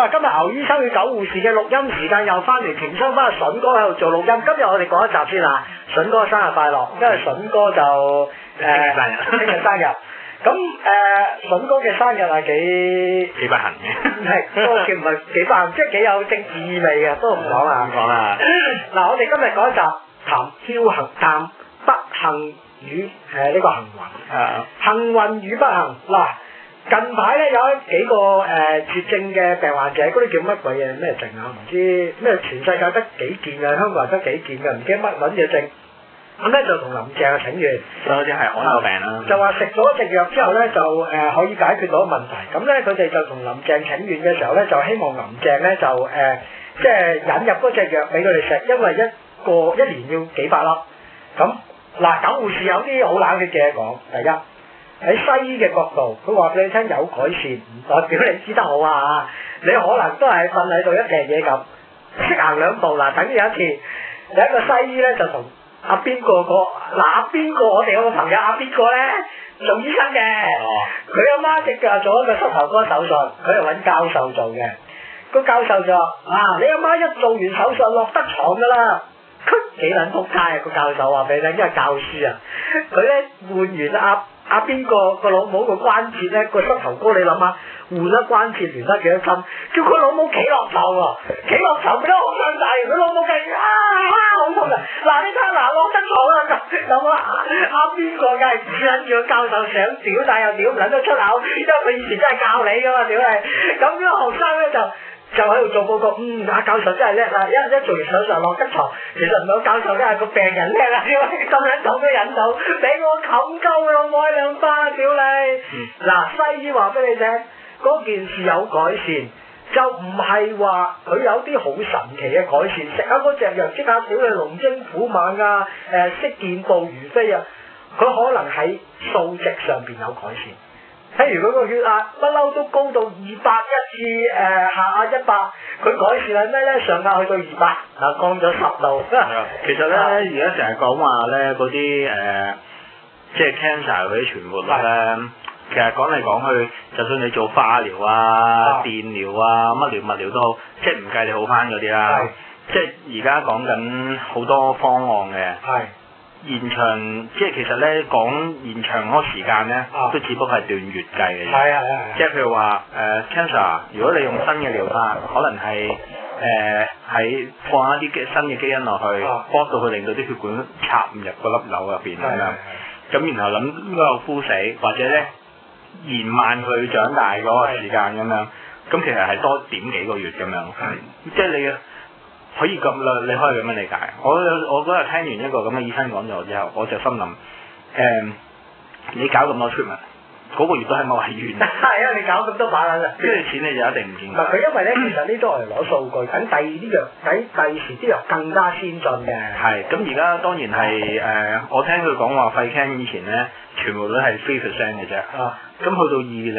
啊！今日牛醫生與狗護士嘅錄音時間又翻嚟，停收翻阿筍哥喺度做錄音。今日我哋講一集先啦，筍哥生日快樂，因為筍哥就聽日生日。咁筍哥嘅生日係幾不幸嘅， 係都叫唔係幾不幸，即係幾有政治意味嘅，不過唔講啦。 唔講啦。 嗱，我哋今日講一集談僥倖、談不幸與呢個幸運。幸運與不幸嗱。近排咧有幾個絕症嘅病患者，嗰啲叫乜鬼嘢咩症啊？唔知咩全世界得幾件嘅，香港人得幾件嘅，唔知乜撚嘢症。咁咧就同林鄭請願， 嗰啲係罕有病啦。 就話食咗隻藥之後咧就可以解決到問題。咁咧佢哋就同林鄭請願嘅時候咧，就希望林鄭咧就即係引入嗰隻藥俾佢哋食，因為一年要幾百粒。咁嗱，狗護士有啲好冷嘅嘢講，第一。喺西醫嘅角度，佢話俾你聽有改善，唔代表你醫得好啊！你可能都係瞓喺度一隻嘢咁，識行兩步嗱。等於有一次，有一個西醫咧就同阿邊個我哋有個朋友阿邊個咧做醫生嘅，佢阿媽隻腳做一個膝頭哥手術，佢係揾教授做嘅。個教授就話：你阿媽一做完手術落得床㗎啦！幾撚仆街啊！個教授話俾你聽，因為教書啊，佢咧換完阿邊個老母個關節咧，個膝頭哥你諗下，換咗關節連得幾多針？叫佢老母企落床喎，企落床佢都好傷勢，佢老母計好痛啊！嗱你睇下嗱落得床啦咁阿邊個梗係指撚住個教授想屌，但又屌唔撚得出口，因為佢以前真係教你噶嘛屌你！咁樣學生咧就喺度做報告，阿教授真係叻啦！一做完手術落得床，其實唔係個教授叻，係個病人叻啦！咁撚痛都忍到，俾我冚鳩佢老母2巴屌你！嗱，西醫話俾你聽，嗰件事有改善，就唔係話佢有啲好神奇嘅改善，食下嗰隻藥即刻屌你龍精虎猛啊！識健步如飛啊！佢可能喺數值上邊有改善。譬如佢個血壓不嬲都高到200，一次下壓100，佢改善係咩咧？上壓去到200，降咗10度。 其實咧，而家成日講話咧嗰啲即係 cancer 嗰啲存活率咧，其實講嚟講去，就算你做化療啊、電療啊、乜療物療都好，即係唔計你好翻嗰啲啦。即係而家講緊好多方案嘅。延長即係其實咧講延長嗰個時間咧，都只不過係斷月計嘅啫。即係譬如話cancer， 如果你用新嘅療法，可能係喺放一啲新嘅基因落去，幫到佢令到啲血管插唔入嗰粒瘤入邊咁樣。咁然後諗嗰個枯死，或者咧延慢佢長大嗰個時間咁樣。咁其實係多點幾個月咁樣。即係你可以咁啦，你可以咁樣理解。我嗰日聽完一個咁嘅醫生講咗之後，我就心諗你搞咁多 treatment， 嗰個月都喺某醫院。係啊，你搞咁多把撚啊！跟住錢你就一定唔見。佢因為咧，其實呢都係攞數據，等第時啲藥更加先進嘅。係，咁而家當然係我聽佢講話肺 can 以前咧，存活率係 3% 嘅啫。咁去到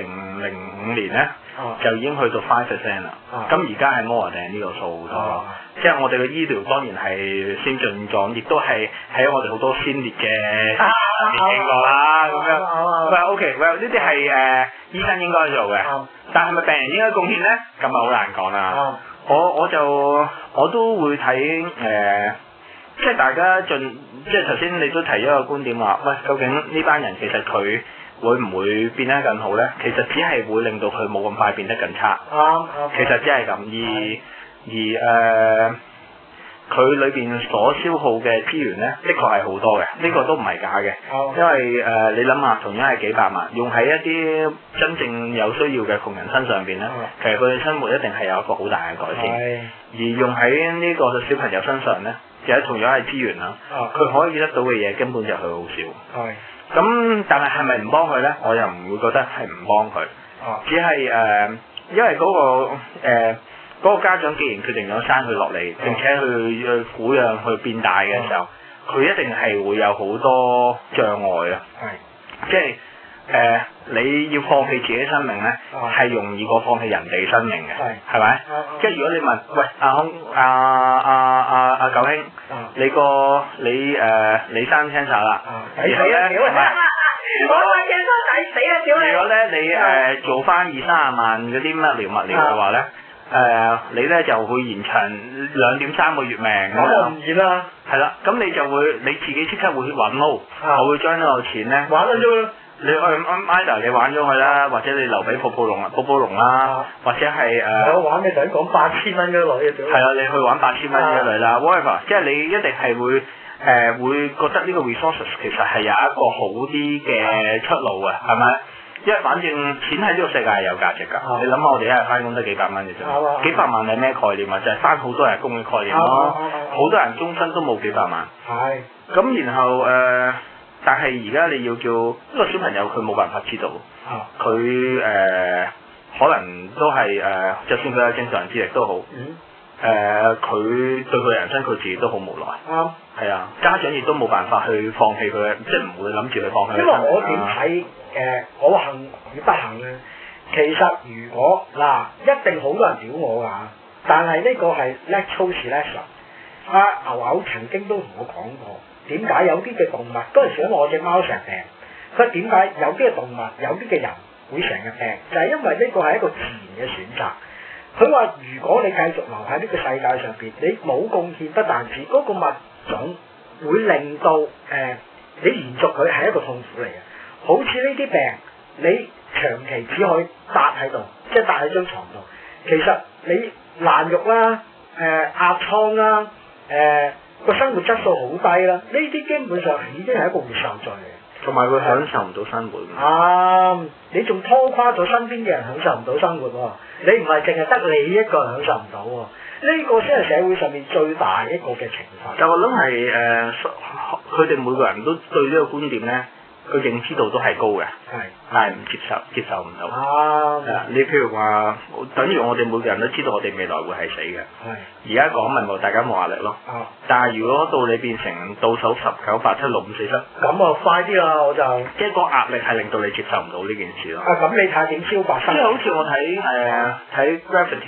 2005年咧，就已經去到 5% 啦。咁而家係 more than 呢個數咗。即係我哋嘅醫療當然係先進咗，亦都係喺我哋好多先烈嘅經過啦咁樣。喂 OK， 呢啲係醫生應該做嘅，但係咪病人應該貢獻咧？咁啊好難講啦。我都會睇即係大家即係頭先你都提咗個觀點話，喂究竟呢班人其實佢會唔會變得更好咧？其實只係會令到佢冇咁快變得更差。其實只係咁而佢裏邊所消耗嘅資源咧，的確係好多嘅，呢個都唔係假嘅。因為你諗下，同樣係幾百萬，用喺一啲真正有需要嘅窮人身上邊咧，其實佢哋生活一定係有一個好大嘅改善。而用喺呢個小朋友身上咧，其實同樣係資源啦，佢可以得到嘅嘢根本就係好少。咁但係咪唔幫佢咧？我又唔會覺得係唔幫佢，只係因為嗰個家長既然決定咗生佢落嚟，並且去撫養佢變大嘅時候，佢一定係會有好多障礙啊！即係你要放棄自己生命咧，係容易過放棄人哋生命嘅，係咪？即係如果你問，喂阿九兄，你生 cancer 啦，然後咧，我生 cancer 抵死啊！屌你！如果咧你做翻20-30萬嗰啲乜療物療嘅話咧， 你咧就會延長2.3個月命咁咁我樣。 唔熱啦， 係啦，咁你就會你自己即刻會揾撈，我會將呢個錢咧， 玩咗啫。 你去 MIDA 你玩咗佢啦，或者你留俾泡泡龍啦，或者係我玩你頭先講8000蚊嗰類嘅啫。 係啊，你去玩8000蚊嗰類啦 whatever，即係你一定係會覺得呢個 resources 其實係有一個好啲嘅出路嘅，係咪？因為反正錢喺呢個世界係有價值㗎。你諗下，我哋一日翻工得幾百蚊嘅啫，幾百萬係咩概念啊？就係翻好多日工嘅概念咯。好多人終身都冇幾百萬。 係。 咁然後但係而家你要叫呢個小朋友，佢冇辦法知道。佢可能都係就算佢有正常人智力都好。佢對佢人生佢自己都好無奈。 啱。 係啊，家長亦都冇辦法去放棄佢，即係唔會諗住去放棄佢。 因為我點睇我幸與不幸咧？其實如果嗱，一定好多人屌我㗎，但係呢個係 natural selection。牛牛曾經都同我講過，點解有啲嘅動物嗰陣時咧，我隻貓成日病，佢話點解有啲嘅動物、有啲嘅人會成日病，就係因為呢個係一個自然嘅選擇。佢話如果你繼續留喺呢個世界上邊，你冇貢獻，不但止嗰個物種會令到你延續佢係一個痛苦嚟嘅。好似呢啲病，你長期只可以搭喺度，即係搭喺張床度。其實你爛肉啦、壓瘡啦、個生活質素好低啦，呢啲基本上已經係一個活受罪嚟嘅。同埋佢享受唔到生活。你仲拖垮咗身邊嘅人享受唔到生活喎。你唔係淨係得你一個人享受唔到喎。呢個先係社會上面最大一個嘅懲罰。但我諗係佢哋每個人都對呢個觀點咧，個認知度都係高嘅，但係唔接受唔到。你譬如話，等於我哋每個人都知道我哋未來會係死嘅。而家講咪冇大家冇壓力咯。但係如果到你變成倒數19、8、7、6、5、4、7，咁啊快啲啦！我就即係個壓力係令到你接受唔到呢件事咯。咁你睇點消化？即係好似我睇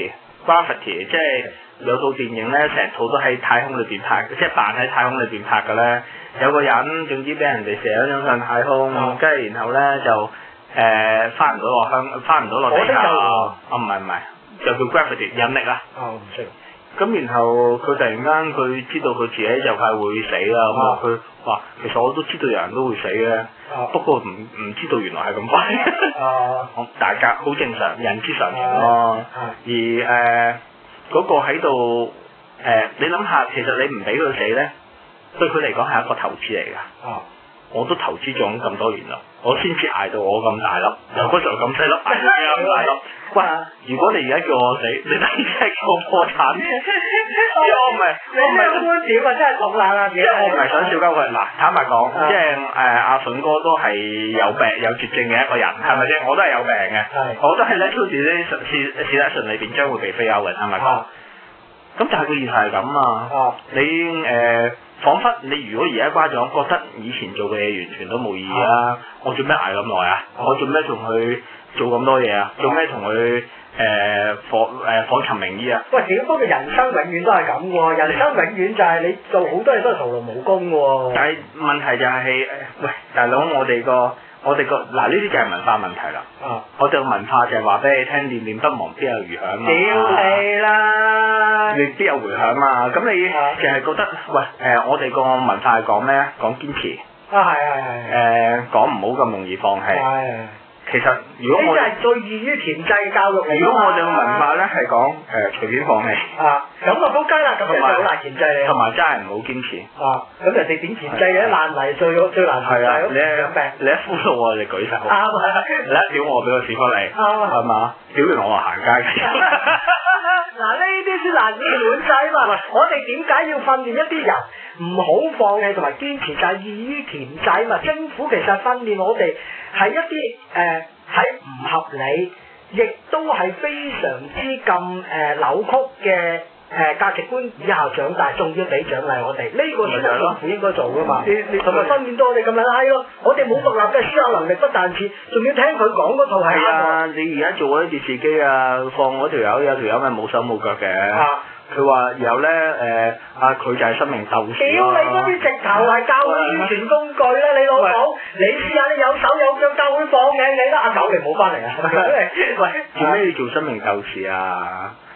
Gravity，即係有套電影咧，成套都喺太空裏邊拍，即係扮喺太空裏邊拍嘅咧。有個人總之俾人哋射咗上太空，跟住然後咧就翻唔到落地球。唔係，就叫 Gravity 引力啊。唔識。咁然後佢突然間佢知道佢自己就快會死啦，咁佢話其實我都知道人都會死嘅，不過唔知道原來係咁快。大家好正常，人之常情咯。而嗰個喺度你諗下，其實你唔俾佢死咧，對佢嚟講係一個投資嚟㗎。我都投資咗咁多年啦，我先至捱到我咁大粒，由嗰時候咁細粒捱到咁大粒。喂，如果你而家叫我死，你等於係叫我破產。我唔係觀點啊，真係咁冷啊！我唔係想笑鳩佢。嗱，坦白講，即係阿筍哥都係有病有絕症嘅一個人，係咪先？我都係有病嘅，我都係咧超時咧試裏邊將會被飛歐嘅，坦白講。咁但係個現實係咁啊！你彷彿你如果而家瓜咗，覺得以前做嘅嘢完全都冇意義啦。我做咩捱咁耐啊？我做咩同佢做咁多嘢啊？做咩同佢訪尋名醫啊？喂，屌！不過人生永遠都係咁喎，人生永遠就係你做好多嘢都係徒勞無功喎。但係問題就係喂，大佬，我哋個嗱呢啲就係文化問題啦。我哋個文化就係話俾你聽，念念不忘必有餘響嘛。屌你啦！你必有回響嘛？咁你淨係覺得喂我哋個文化係講咩？講堅持。講唔好咁容易放棄。其實如果我哋係最易於鉗制嘅教育嚟。如果我哋嘅文化咧係講隨便放棄。咁就撲街啦！咁就好難鉗制你。同埋真係唔好堅持。咁人哋點鉗制嘅？爛泥最難鉗制。你一俘虜我，你舉手。你一屌我，俾個屎忽你。係嘛？屌完我行街。嗱，呢啲先難以管制嘛！我哋點解要訓練一啲人唔好放棄同埋堅持，就係易於鉗制嘛？政府其實訓練我哋係一啲喺唔合理，亦都係非常之咁扭曲嘅價值觀以下長大，仲要俾獎勵我哋，呢個先係政府應該做噶嘛？同埋訓練到我哋咁樣閪咯，我哋冇獨立嘅思考能力，不但止，仲要聽佢講嗰套係啊！你而家做嗰啲電視機啊，放嗰條友有條友咪冇手冇腳嘅。佢話然後咧佢就係生命鬥士。屌你嗰啲直頭係教會宣傳工具啦！你老母，你試下你有手有腳教會放嘅你啦！阿九你唔好翻嚟啊！喂，做咩要做生命鬥士啊？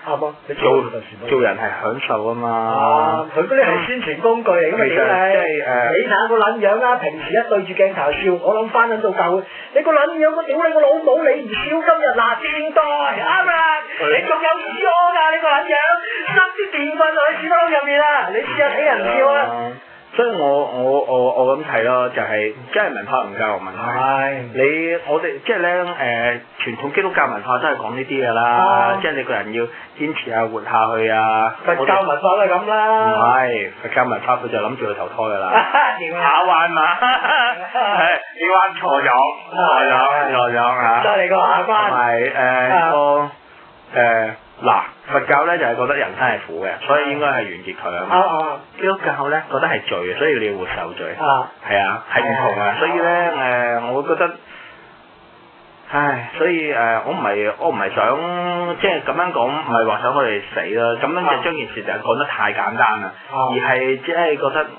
啱啊！你做人係享受啊嘛。 啊！佢嗰啲係宣傳工具嚟㗎嘛，屌你！你睇個撚樣啊！平時一對住鏡頭笑，我諗翻緊到舊。你個撚樣，我屌你個老母！你唔笑今日嗱電袋啱啦！你仲有屎屙㗎！你個撚樣，塞啲電棍落去屎窟窿入面啊！你試下睇人笑啊！ 所以我咁睇咯，就係真係文化唔教育問題。我哋即係咧傳統基督教文化都係講呢啲㗎啦，即係你個人要堅持啊，活下去啊。 佛教文化都係咁啦。 唔係佛教文化，佢就諗住去投胎㗎啦。下彎嘛，係呢彎錯咗嚇。 再嚟個下關。 同埋嗱，佛教咧就係覺得人生係苦嘅，所以應該係完結佢啊嘛。基督教咧覺得係罪嘅，所以你要活受罪。係啊，係唔同啊。所以咧我會覺得，所以我唔係想即係咁樣講，唔係話想佢哋死啦。咁樣就將件事就講得太簡單啦，而係即係覺得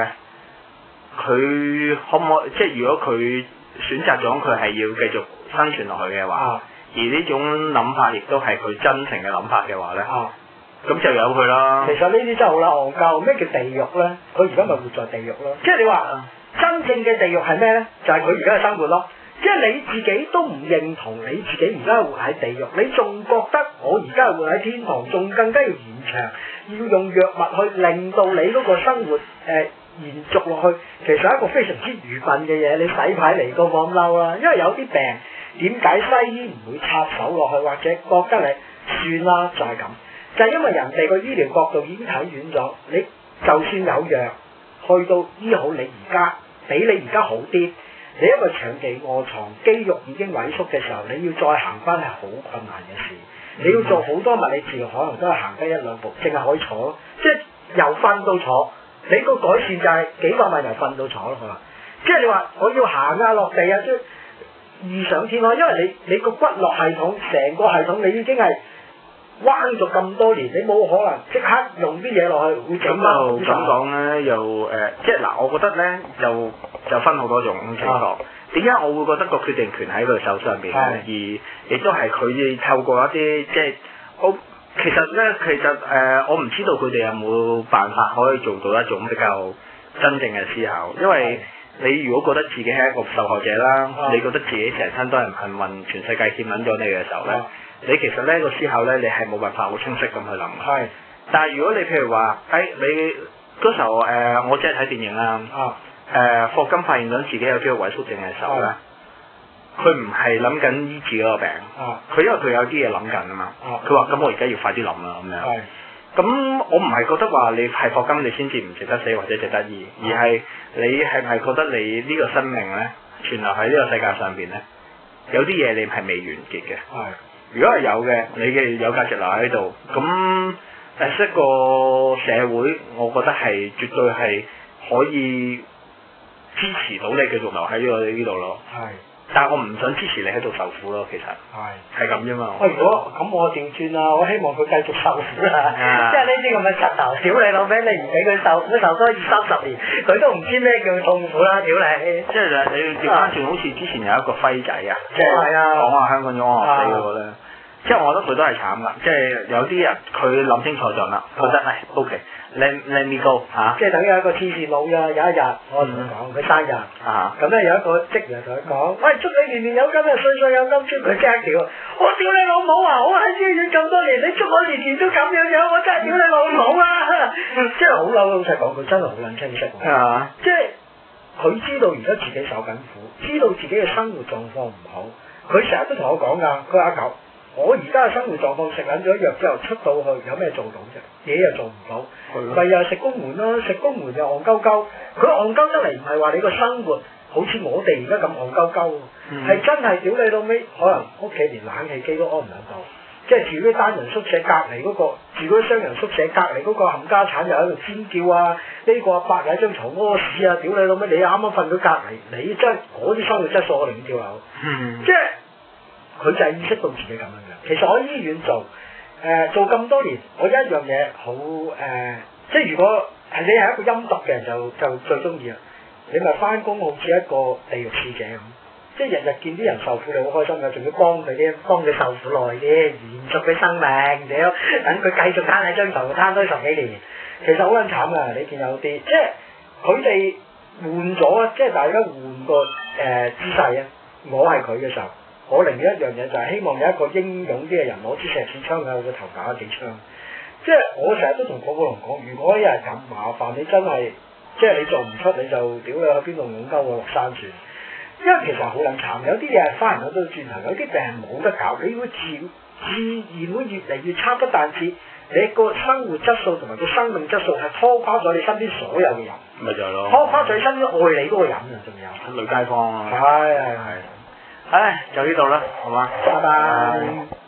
佢可唔可以即係如果佢選擇咗佢係要繼續生存落去嘅話。而呢種諗法亦都係佢真誠嘅諗法嘅話咧，咁就由佢啦。 其實呢啲真係好撚戇鳩。咩叫地獄咧？佢而家咪活在地獄咯。即係你話真正嘅地獄係咩咧？就係佢而家嘅生活咯。即係你自己都唔認同你自己而家活喺地獄，你仲覺得我而家係活喺天堂，仲更加要延長，要用藥物去令到你嗰個生活延續落去，其實係一個非常之愚笨嘅嘢。你洗牌嚟過冇咁嬲啦，因為有啲病。點解西醫唔會插手落去，或者覺得你算啦，就係咁，就係因為人哋個醫療角度已經睇遠咗。你就算有藥去到醫好你而家，比你而家好啲，你因為長期臥床，肌肉已經萎縮嘅時候，你要再行翻係好困難嘅事。你要做好多物理治療，可能都係行得一兩步，淨係可以坐咯，即係由瞓到坐。你個改善就係幾百萬由瞓到坐咯，佢話，即係你話我要行啊落地啊，即係異想天開，因為你個骨骼系統成個系統你已經係彎咗咁多年，你冇可能即刻用啲嘢落去會整翻。咁講咧，又即係嗱，我覺得咧就分好多種情況。點解我會覺得個決定權喺佢手上邊咧？而亦都係佢透過一啲即係其實我唔知道佢哋有冇辦法可以做到一種比較真正嘅思考，因為你如果覺得自己係一個受害者啦，你覺得自己成身都係唔幸運，全世界欠撚咗你嘅時候咧，你其實呢個思考咧，你係冇辦法好清晰咁去諗。但係如果你譬如話，你嗰時候我只係睇電影啦，霍金發現咗自己有肌肉萎縮症嘅時候咧，佢唔係諗緊醫治嗰個病，佢因為佢有啲嘢諗緊啊嘛，佢話咁我而家要快啲諗啦咁樣。咁我唔係覺得話你係霍金你先至唔值得死或者值得醫，而係你係咪覺得你呢個生命咧存留喺呢個世界上邊咧，有啲嘢你係未完結嘅。如果係有嘅，你嘅有價值留喺度，咁一個社會，我覺得係絕對係可以支持到你繼續留喺呢度咯。但係我唔想支持你喺度受苦咯，其實係咁啫嘛。 如果咁我調轉啦，我希望佢繼續受苦啦。即係呢啲咁嘅柒頭，屌你老味，你唔俾佢受苦，受多20-30年，佢都唔知咩叫痛苦啦，屌你！ 即係你調翻轉，好似之前有一個輝仔啊，即係講話香港中學死嗰個咧。即係我覺得佢都係慘噶，即係有啲人佢諗清楚咗啦，覺得OK，let me go 嚇。即係等於一個黐線佬呀，有一日我同佢講佢生日，咁咧有一個職員同佢講，喂，祝你年年有金，歲歲有金，祝佢即刻屌，我屌你老母啊！我喺醫院咁多年，你祝我年年都咁樣，我真係屌你老母啊！即係好老實講，佢真係好撚清晰。即係佢知道而家自己受緊苦，知道自己嘅生活狀況唔好，佢成日都同我講㗎，佢話阿狗。我而家嘅生活狀況食撚咗藥之後出到去有咩做到啫？嘢又做唔到，咪又係食公門咯，食公門又戇鳩鳩。佢戇鳩得嚟唔係話你個生活好似我哋而家咁戇鳩鳩，係真係屌你老尾，可能屋企連冷氣機都安唔到，即係住嗰啲單人宿舍隔離嗰個，住嗰啲雙人宿舍隔離嗰個冚家產又喺度尖叫啊！呢個阿伯有張床屙屎啊！屌你老尾，你啱啱瞓到隔離，你真嗰啲生活質素我寧願跳樓，即係。佢就係意識到自己咁樣嘅。其實我喺醫院做咁多年，我一樣嘢好即係如果係你係一個陰毒嘅人就最中意啦。你咪翻工好似一個地獄使者咁， 即係日日見啲人受苦，你好開心㗎，仲要幫佢受苦耐啲，延續佢生命，屌，等佢繼續攤喺張床攤多10幾年，其實好撚慘㗎，你見有啲，即係佢哋換咗，即係大家換個姿勢啊，我係佢嘅時候，我寧願一樣嘢就係希望有一個英勇啲嘅人攞支石屎槍喺我個頭打幾槍，即係我成日都同寶寶龍講，如果有人咁麻煩，你真係即係你做唔出，你就屌你去邊度擁鳩我落山算。因為其實好撚慘，有啲嘢係翻唔到轉頭，有啲病係冇得搞，你會自然會越嚟越差，不但止你個生活質素同埋個生命質素係拖垮咗你身邊所有嘅人， 咪就係咯， 拖垮咗你身邊愛你嗰個人啊，仲有女街坊啊， 係， 唉，就呢度啦，好嘛？ 拜拜。